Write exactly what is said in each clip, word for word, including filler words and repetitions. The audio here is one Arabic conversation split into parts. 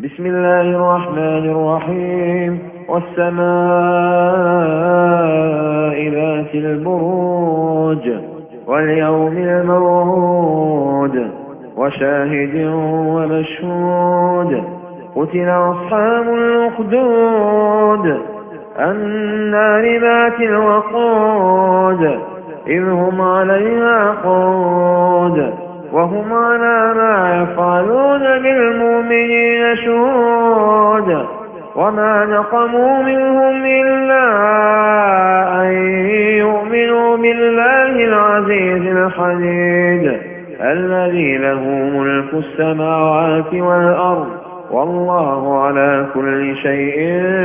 بسم الله الرحمن الرحيم والسماء ذات البروج واليوم الموعود وشاهد ومشهود قتل أصحاب الأخدود النار ذات الوقود إذ هم عليها قعود وهم على ما يفعلون بالمؤمنين شهود وما نقموا منهم إلا أن يؤمنوا بالله العزيز الحميد الذي له ملك السماوات والأرض والله على كل شيء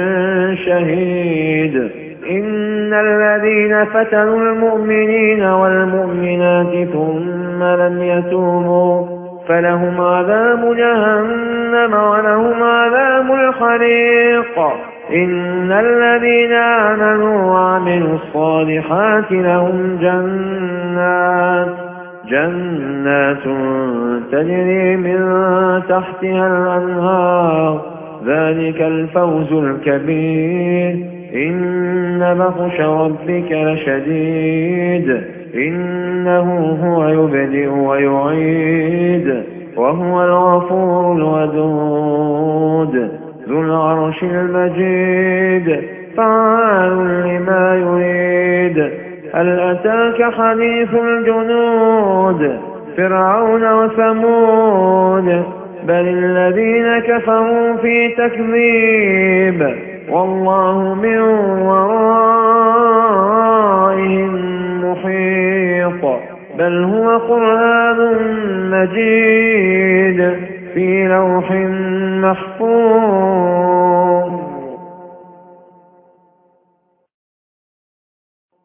شهيد. إن الذين فتنوا المؤمنين والمؤمنات ثم لم يتوبوا فلهم عذاب جهنم ولهم عذاب الحريق. إن الذين آمنوا وعملوا الصالحات لهم جنات جنات تجري من تحتها الأنهار ذلك الفوز الكبير. إن بطش ربك لشديد إنه هو يبدئ ويعيد وهو الغفور الودود ذو العرش المجيد فعال لما يريد. هل أتاك حديث الجنود فرعون وثمود بل الذين كفروا في تكذيب والله من ورائهم محيط. بل هو قرآن مجيد في لوح محفوظ.